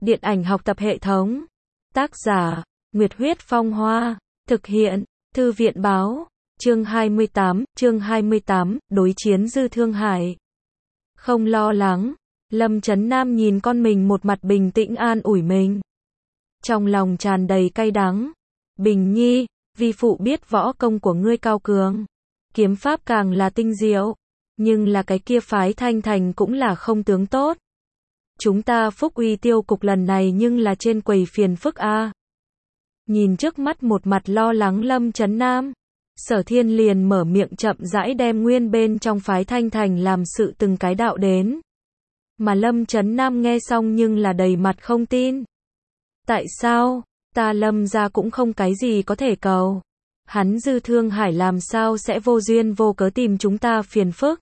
Điện ảnh học tập hệ thống. Tác giả, Nguyệt Huyết Phong Hoa. Thực hiện, Thư viện Báo. Chương 28, đối chiến Dư Thương Hải. Không lo lắng. Lâm Chấn Nam nhìn con mình một mặt bình tĩnh an ủi mình. Trong lòng tràn đầy cay đắng. Bình Nhi, vi phụ biết võ công của ngươi cao cường. Kiếm pháp càng là tinh diệu. Nhưng là cái kia Phái Thanh Thành cũng là không tướng tốt. Chúng ta Phúc Uy tiêu cục lần này nhưng là trên quầy phiền phức a. Nhìn trước mắt một mặt lo lắng Lâm Chấn Nam, Sở Thiên liền mở miệng chậm rãi đem nguyên bên trong Phái Thanh Thành làm sự từng cái đạo đến. Mà Lâm Chấn Nam nghe xong nhưng là đầy mặt không tin. Tại sao? Ta Lâm gia cũng không cái gì có thể cầu. Hắn Dư Thương Hải làm sao sẽ vô duyên vô cớ tìm chúng ta phiền phức?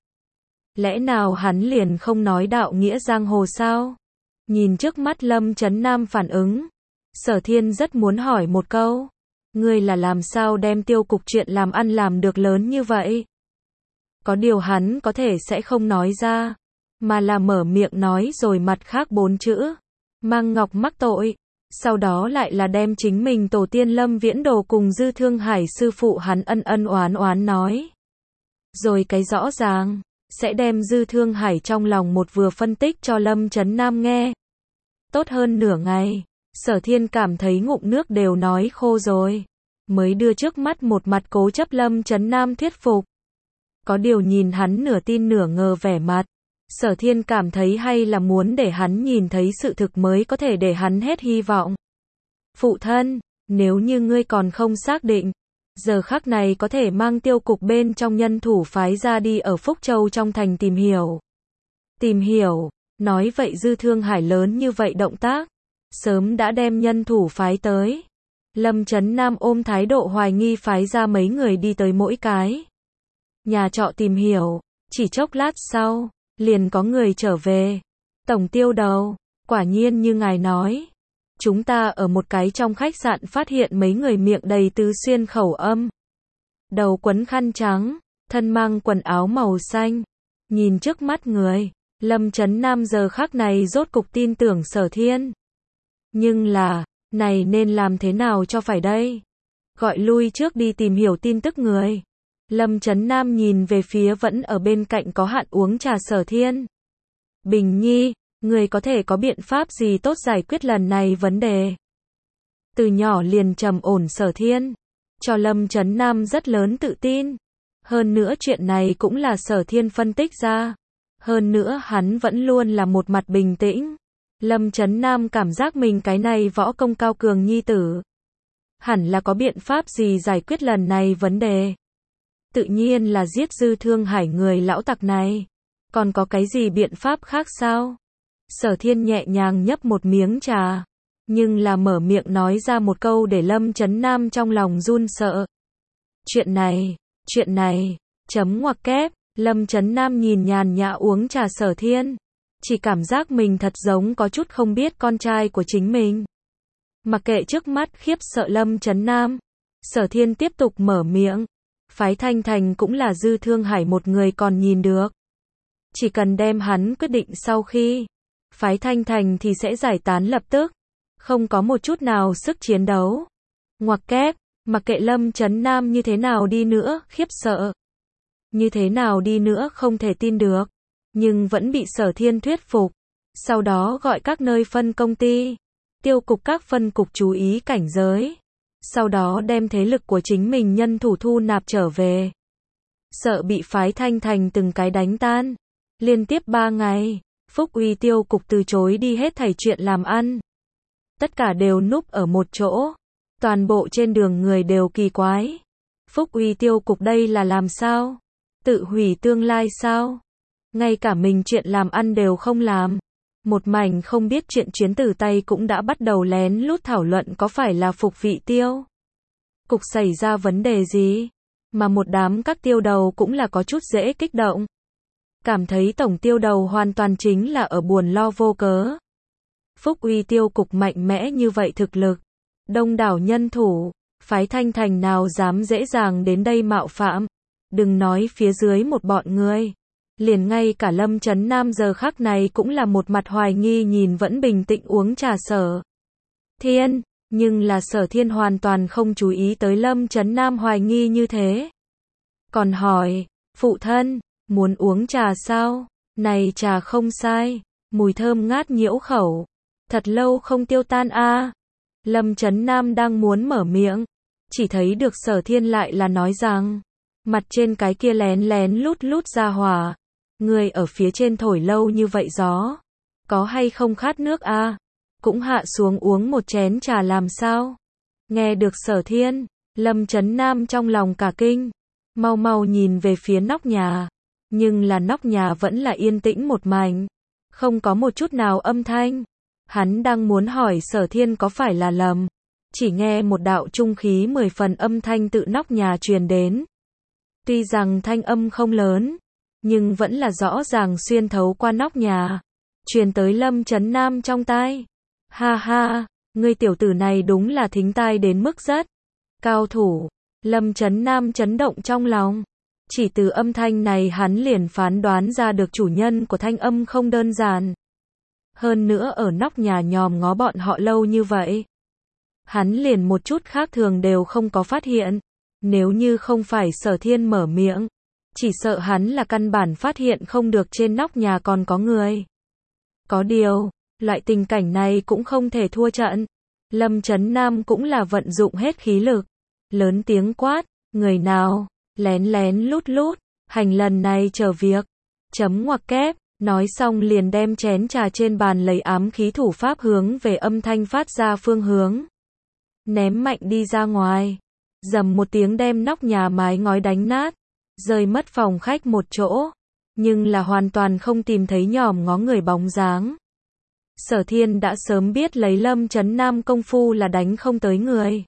Lẽ nào hắn liền không nói đạo nghĩa giang hồ sao? Nhìn trước mắt Lâm Chấn Nam phản ứng, Sở Thiên rất muốn hỏi một câu. Ngươi là làm sao đem tiêu cục chuyện làm ăn làm được lớn như vậy? Có điều hắn có thể sẽ không nói ra, mà là mở miệng nói rồi mặt khác 4 chữ. Mang ngọc mắc tội. Sau đó lại là đem chính mình tổ tiên Lâm Viễn Đồ cùng Dư Thương Hải sư phụ hắn ân oán nói. Rồi cái rõ ràng, sẽ đem Dư Thương Hải trong lòng một vừa phân tích cho Lâm Chấn Nam nghe. Tốt hơn nửa ngày, Sở Thiên cảm thấy ngụm nước đều nói khô rồi. Mới đưa trước mắt một mặt cố chấp Lâm Chấn Nam thuyết phục. Có điều nhìn hắn nửa tin nửa ngờ vẻ mặt, Sở Thiên cảm thấy hay là muốn để hắn nhìn thấy sự thực mới có thể để hắn hết hy vọng. Phụ thân, nếu như ngươi còn không xác định, giờ khắc này có thể mang tiêu cục bên trong nhân thủ phái ra đi ở Phúc Châu trong thành tìm hiểu. Tìm hiểu, nói vậy Dư Thương Hải lớn như vậy động tác, sớm đã đem nhân thủ phái tới. Lâm Chấn Nam ôm thái độ hoài nghi phái ra mấy người đi tới mỗi cái nhà trọ tìm hiểu, chỉ chốc lát sau, liền có người trở về. Tổng tiêu đầu, quả nhiên như ngài nói. Chúng ta ở một cái trong khách sạn phát hiện mấy người miệng đầy tứ xuyên khẩu âm. Đầu quấn khăn trắng, thân mang quần áo màu xanh. Nhìn trước mắt người, Lâm Chấn Nam giờ khắc này rốt cục tin tưởng Sở Thiên. Nhưng là, này nên làm thế nào cho phải đây? Gọi lui trước đi tìm hiểu tin tức người. Lâm Chấn Nam nhìn về phía vẫn ở bên cạnh có hạn uống trà Sở Thiên. Bình Nhi, người có thể có biện pháp gì tốt giải quyết lần này vấn đề? Từ nhỏ liền trầm ổn Sở Thiên, cho Lâm Chấn Nam rất lớn tự tin. Hơn nữa chuyện này cũng là Sở Thiên phân tích ra. Hơn nữa hắn vẫn luôn là một mặt bình tĩnh. Lâm Chấn Nam cảm giác mình cái này võ công cao cường nhi tử. Hẳn là có biện pháp gì giải quyết lần này vấn đề. Tự nhiên là giết Dư Thương Hải người lão tặc này. Còn có cái gì biện pháp khác sao? Sở Thiên nhẹ nhàng nhấp một miếng trà. Nhưng là mở miệng nói ra một câu để Lâm Chấn Nam trong lòng run sợ. Chuyện này, chấm ngoặc kép. Lâm Chấn Nam nhìn nhàn nhã uống trà Sở Thiên. Chỉ cảm giác mình thật giống có chút không biết con trai của chính mình. Mặc kệ trước mắt khiếp sợ Lâm Chấn Nam, Sở Thiên tiếp tục mở miệng. Phái Thanh Thành cũng là Dư Thương Hải một người còn nhìn được. Chỉ cần đem hắn quyết định sau khi Phái Thanh Thành thì sẽ giải tán lập tức. Không có một chút nào sức chiến đấu. Ngoặc kép, mặc kệ Lâm Chấn Nam như thế nào đi nữa, khiếp sợ. Như thế nào đi nữa không thể tin được. Nhưng vẫn bị Sở Thiên thuyết phục. Sau đó gọi các nơi phân công ty, tiêu cục các phân cục chú ý cảnh giới. Sau đó đem thế lực của chính mình nhân thủ thu nạp trở về. Sợ bị Phái Thanh Thành từng cái đánh tan. Liên tiếp 3 ngày, Phúc Uy tiêu cục từ chối đi hết thảy chuyện làm ăn. Tất cả đều núp ở một chỗ. Toàn bộ trên đường người đều kỳ quái. Phúc Uy tiêu cục đây là làm sao? Tự hủy tương lai sao? Ngay cả mình chuyện làm ăn đều không làm. Một mảnh không biết chuyện chuyến từ tay cũng đã bắt đầu lén lút thảo luận có phải là Phục Vị tiêu cục xảy ra vấn đề gì. Mà một đám các tiêu đầu cũng là có chút dễ kích động. Cảm thấy tổng tiêu đầu hoàn toàn chính là ở buồn lo vô cớ. Phúc Uy tiêu cục mạnh mẽ như vậy thực lực. Đông đảo nhân thủ. Phái Thanh Thành nào dám dễ dàng đến đây mạo phạm. Đừng nói phía dưới một bọn người. liền ngay cả Lâm Chấn Nam giờ khắc này cũng là một mặt hoài nghi nhìn vẫn bình tĩnh uống trà Sở Thiên, nhưng là Sở Thiên hoàn toàn không chú ý tới Lâm Chấn Nam hoài nghi như thế. Còn hỏi, phụ thân, muốn uống trà sao? Này trà không sai, mùi thơm ngát nhiễu khẩu, thật lâu không tiêu tan a. Lâm Chấn Nam đang muốn mở miệng, chỉ thấy được Sở Thiên lại là nói rằng, mặt trên cái kia lén lén lút lút ra hỏa, người ở phía trên thổi lâu như vậy gió, có hay không khát nước a? Cũng hạ xuống uống một chén trà làm sao? Nghe được Sở Thiên, Lâm Chấn Nam trong lòng cả kinh, mau mau nhìn về phía nóc nhà, nhưng là nóc nhà vẫn là yên tĩnh một mảnh, không có một chút nào âm thanh. Hắn đang muốn hỏi Sở Thiên có phải là lầm, chỉ nghe một đạo trung khí 10 phần âm thanh tự nóc nhà truyền đến. Tuy rằng thanh âm không lớn, nhưng vẫn là rõ ràng xuyên thấu qua nóc nhà, truyền tới Lâm Chấn Nam trong tai. Ha ha, ngươi tiểu tử này đúng là thính tai đến mức rất cao thủ. Lâm Chấn Nam chấn động trong lòng. Chỉ từ âm thanh này hắn liền phán đoán ra được chủ nhân của thanh âm không đơn giản. Hơn nữa ở nóc nhà nhòm ngó bọn họ lâu như vậy, hắn liền một chút khác thường đều không có phát hiện. Nếu như không phải Sở Thiên mở miệng, chỉ sợ hắn là căn bản phát hiện không được trên nóc nhà còn có người. Có điều, loại tình cảnh này cũng không thể thua trận. Lâm Chấn Nam cũng là vận dụng hết khí lực, lớn tiếng quát, người nào lén lén lút lút, hành lần này chờ việc. Chấm ngoặc kép, nói xong liền đem chén trà trên bàn lấy ám khí thủ pháp hướng về âm thanh phát ra phương hướng, ném mạnh đi ra ngoài. Dầm một tiếng đem nóc nhà mái ngói đánh nát, rơi mất phòng khách một chỗ, nhưng là hoàn toàn không tìm thấy nhòm ngó người bóng dáng. Sở Thiên đã sớm biết lấy Lâm Chấn Nam công phu là đánh không tới người.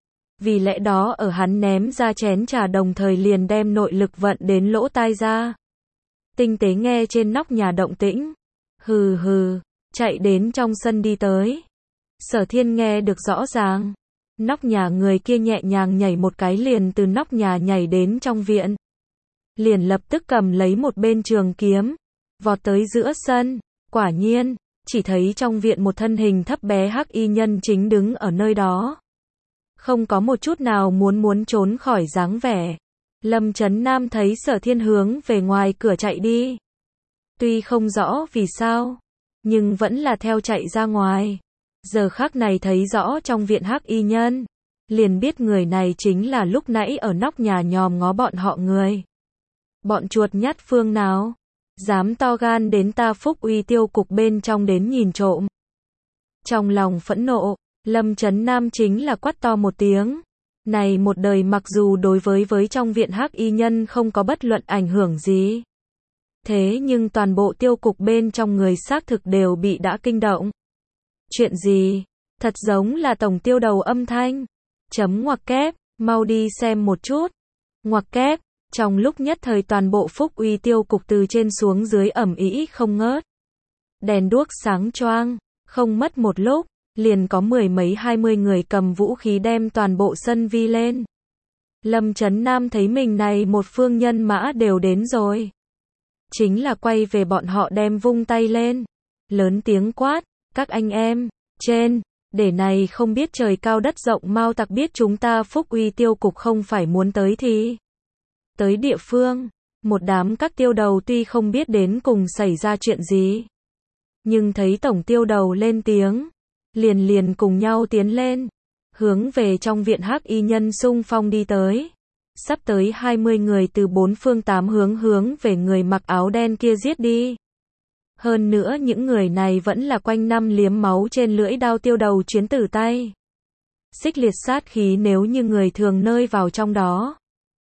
Vì lẽ đó ở hắn ném ra chén trà đồng thời liền đem nội lực vận đến lỗ tai ra. Tinh tế nghe trên nóc nhà động tĩnh. Hừ hừ, chạy đến trong sân đi tới. Sở Thiên nghe được rõ ràng. Nóc nhà người kia nhẹ nhàng nhảy một cái liền từ nóc nhà nhảy đến trong viện. Liền lập tức cầm lấy một bên trường kiếm, vọt tới giữa sân. Quả nhiên, chỉ thấy trong viện một thân hình thấp bé hắc y nhân chính đứng ở nơi đó. Không có một chút nào muốn trốn khỏi dáng vẻ. Lâm Chấn Nam thấy Sở Thiên hướng về ngoài cửa chạy đi. Tuy không rõ vì sao, nhưng vẫn là theo chạy ra ngoài. Giờ khắc này thấy rõ trong viện hắc y nhân, liền biết người này chính là lúc nãy ở nóc nhà nhòm ngó bọn họ người. Bọn chuột nhắt phương nào, dám to gan đến ta Phúc Uy Tiêu cục bên trong đến nhìn trộm. Trong lòng phẫn nộ, Lâm Chấn Nam chính là quát to một tiếng. Này một đời mặc dù đối với trong viện hắc y nhân không có bất luận ảnh hưởng gì, thế nhưng toàn bộ tiêu cục bên trong người xác thực đều bị đã kinh động. Chuyện gì? Thật giống là tổng tiêu đầu âm thanh. Chấm ngoặc kép, mau đi xem một chút. Ngoặc kép, trong lúc nhất thời toàn bộ Phúc Uy Tiêu cục từ trên xuống dưới ầm ĩ không ngớt. Đèn đuốc sáng choang, không mất một lúc, liền có 10 mấy 20 người cầm vũ khí đem toàn bộ sân vi lên. Lâm Chấn Nam thấy mình này một phương nhân mã đều đến rồi. Chính là quay về bọn họ đem vung tay lên. Lớn tiếng quát, các anh em, trên, để này không biết trời cao đất rộng mau tặc biết chúng ta Phúc Uy Tiêu cục không phải muốn tới thì tới địa phương. Một đám các tiêu đầu tuy không biết đến cùng xảy ra chuyện gì, nhưng thấy tổng tiêu đầu lên tiếng, liền cùng nhau tiến lên, hướng về trong viện hắc y nhân xung phong đi tới. Sắp tới 20 người từ bốn phương tám hướng về người mặc áo đen kia giết đi. Hơn nữa những người này vẫn là quanh năm liếm máu trên lưỡi đao tiêu đầu chuyến tử tay. Xích liệt sát khí nếu như người thường nơi vào trong đó,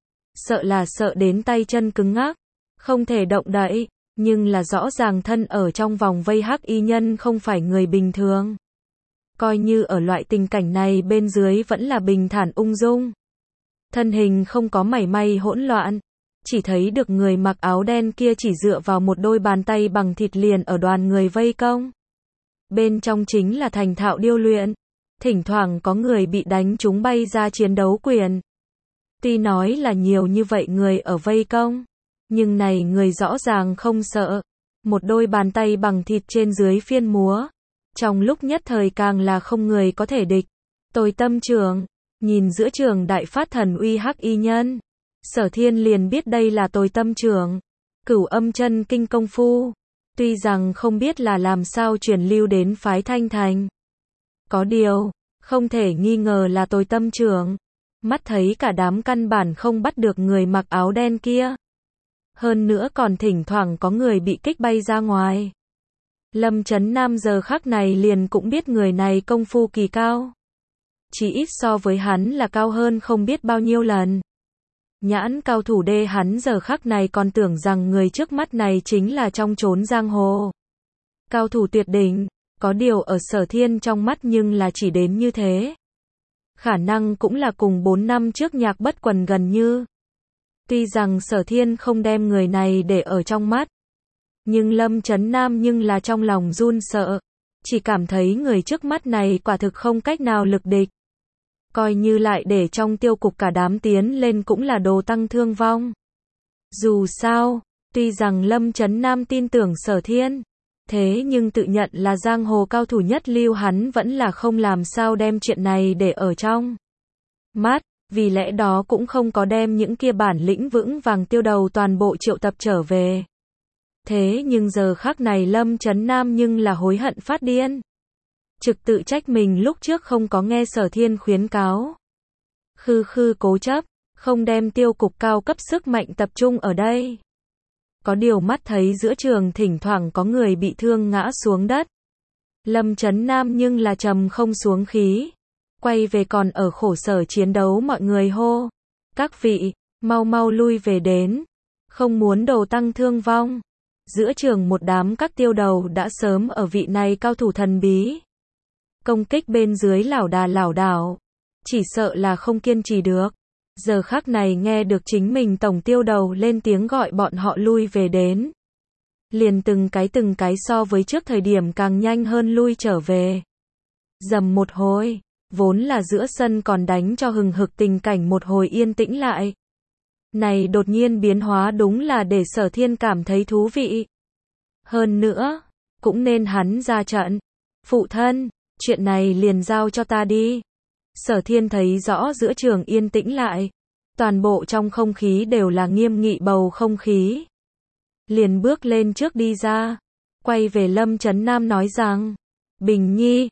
sợ là sợ đến tay chân cứng ngắc, không thể động đậy, nhưng là rõ ràng thân ở trong vòng vây hắc y nhân không phải người bình thường. Coi như ở loại tình cảnh này bên dưới vẫn là bình thản ung dung. Thân hình không có mảy may hỗn loạn, chỉ thấy được người mặc áo đen kia chỉ dựa vào một đôi bàn tay bằng thịt liền ở đoàn người vây công. Bên trong chính là thành thạo điêu luyện, thỉnh thoảng có người bị đánh trúng bay ra chiến đấu quyền. Tuy nói là nhiều như vậy người ở vây công, Nhưng này người rõ ràng không sợ. Một đôi bàn tay bằng thịt trên dưới phiên múa. Trong lúc nhất thời càng là không người có thể địch. Tôi tâm trưởng, nhìn giữa trường đại phát thần uy hắc y nhân. Sở Thiên liền biết đây là tôi tâm trưởng. Cửu âm chân kinh công phu. Tuy rằng không biết là làm sao truyền lưu đến phái Thanh Thành. Có điều, không thể nghi ngờ là tôi tâm trưởng. Mắt thấy cả đám căn bản không bắt được người mặc áo đen kia. Hơn nữa còn thỉnh thoảng có người bị kích bay ra ngoài. Lâm Chấn Nam giờ khắc này liền cũng biết người này công phu kỳ cao. Chỉ ít so với hắn là cao hơn không biết bao nhiêu lần. Nhãn cao thủ đê hắn giờ khắc này còn tưởng rằng người trước mắt này chính là trong chốn giang hồ. Cao thủ tuyệt đỉnh, có điều ở Sở Thiên trong mắt nhưng là chỉ đến như thế. Khả năng cũng là cùng 4 năm trước Nhạc Bất Quần gần như. Tuy rằng Sở Thiên không đem người này để ở trong mắt. Nhưng Lâm Chấn Nam nhưng là trong lòng run sợ. Chỉ cảm thấy người trước mắt này quả thực không cách nào lực địch. Coi như lại để trong tiêu cục cả đám tiến lên cũng là đồ tăng thương vong. Dù sao, tuy rằng Lâm Chấn Nam tin tưởng Sở Thiên. Thế nhưng tự nhận là giang hồ cao thủ nhất lưu hắn vẫn là không làm sao đem chuyện này để ở trong mắt. Vì lẽ đó cũng không có đem những kia bản lĩnh vững vàng tiêu đầu toàn bộ triệu tập trở về. Thế nhưng giờ khắc này Lâm Chấn Nam nhưng là hối hận phát điên. Trực tự trách mình lúc trước không có nghe Sở Thiên khuyến cáo. Khư cố chấp, không đem tiêu cục cao cấp sức mạnh tập trung ở đây. Có điều mắt thấy giữa trường thỉnh thoảng có người bị thương ngã xuống đất. Lâm Chấn Nam nhưng là trầm không xuống khí. Quay về còn ở khổ sở chiến đấu mọi người hô. Các vị, mau mau lui về đến. Không muốn đồ tăng thương vong. Giữa trường một đám các tiêu đầu đã sớm ở vị này cao thủ thần bí. Công kích bên dưới lảo đảo. Chỉ sợ là không kiên trì được. Giờ khắc này nghe được chính mình tổng tiêu đầu lên tiếng gọi bọn họ lui về đến. Liền từng cái so với trước thời điểm càng nhanh hơn lui trở về. Dầm một hồi, vốn là giữa sân còn đánh cho hừng hực tình cảnh một hồi yên tĩnh lại. Này đột nhiên biến hóa đúng là để Sở Thiên cảm thấy thú vị. Hơn nữa, cũng nên hắn ra trận. Phụ thân, chuyện này liền giao cho ta đi. Sở Thiên thấy rõ giữa trường yên tĩnh lại. Toàn bộ trong không khí đều là nghiêm nghị bầu không khí. Liền bước lên trước đi ra. Quay về Lâm Chấn Nam nói rằng. Bình Nhi,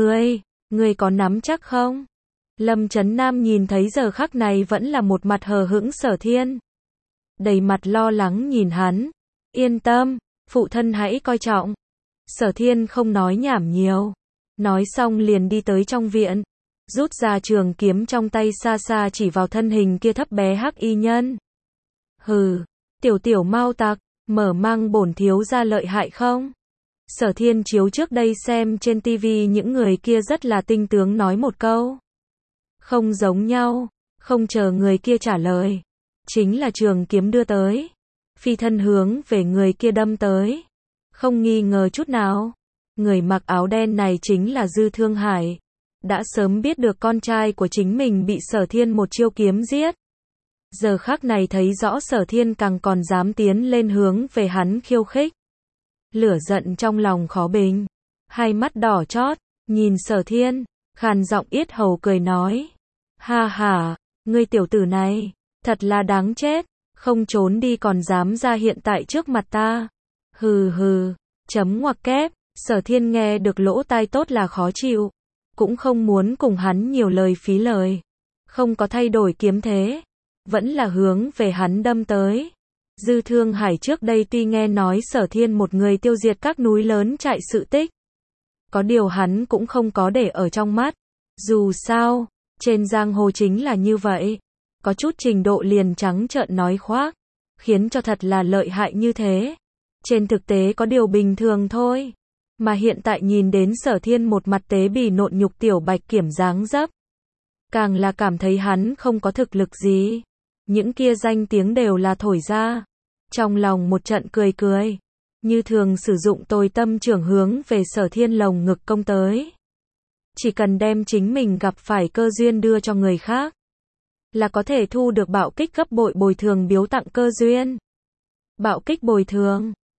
ngươi có nắm chắc không? Lâm Chấn Nam nhìn thấy giờ khắc này vẫn là một mặt hờ hững Sở Thiên. Đầy mặt lo lắng nhìn hắn. Yên tâm, phụ thân hãy coi trọng. Sở Thiên không nói nhảm nhiều. Nói xong liền đi tới trong viện. Rút ra trường kiếm trong tay xa xa chỉ vào thân hình kia thấp bé hắc y nhân. Hừ, tiểu mau tặc, mở mang bổn thiếu ra lợi hại không? Sở Thiên chiếu trước đây xem trên tivi những người kia rất là tinh tướng nói một câu. Không giống nhau, không chờ người kia trả lời. Chính là trường kiếm đưa tới. Phi thân hướng về người kia đâm tới. Không nghi ngờ chút nào. Người mặc áo đen này chính là Dư Thương Hải. Đã sớm biết được con trai của chính mình bị Sở Thiên một chiêu kiếm giết. Giờ khắc này thấy rõ Sở Thiên càng còn dám tiến lên hướng về hắn khiêu khích. Lửa giận trong lòng khó bình. Hai mắt đỏ chót, nhìn Sở Thiên, khàn giọng yết hầu cười nói. Ha ha, ngươi tiểu tử này, thật là đáng chết, không trốn đi còn dám ra hiện tại trước mặt ta. Hừ, chấm ngoặc kép, Sở Thiên nghe được lỗ tai tốt là khó chịu. Cũng không muốn cùng hắn nhiều lời phí lời. Không có thay đổi kiếm thế. Vẫn là hướng về hắn đâm tới. Dư Thương Hải trước đây tuy nghe nói Sở Thiên một người tiêu diệt các núi lớn trại sự tích. Có điều hắn cũng không có để ở trong mắt. Dù sao, trên giang hồ chính là như vậy. Có chút trình độ liền trắng trợn nói khoác. Khiến cho thật là lợi hại như thế. Trên thực tế có điều bình thường thôi. Mà hiện tại nhìn đến Sở Thiên một mặt tế bì nộn nhục tiểu bạch kiểm dáng dấp. Càng là cảm thấy hắn không có thực lực gì. Những kia danh tiếng đều là thổi ra. Trong lòng một trận cười. Như thường sử dụng tôi tâm trưởng hướng về Sở Thiên lồng ngực công tới. Chỉ cần đem chính mình gặp phải cơ duyên đưa cho người khác. Là có thể thu được bạo kích gấp bội bồi thường biếu tặng cơ duyên. Bạo kích bồi thường.